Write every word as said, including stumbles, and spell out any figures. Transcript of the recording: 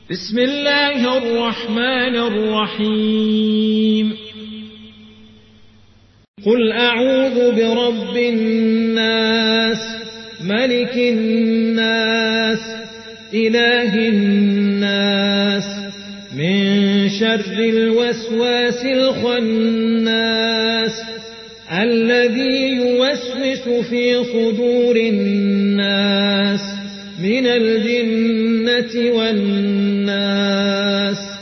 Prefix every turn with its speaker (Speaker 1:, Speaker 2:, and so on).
Speaker 1: بسم الله الرحمن الرحيم قل أعوذ برب الناس ملك الناس إله الناس من شر الوسواس الخناس الذي يوسوس في صدور الناس من الجنة والناس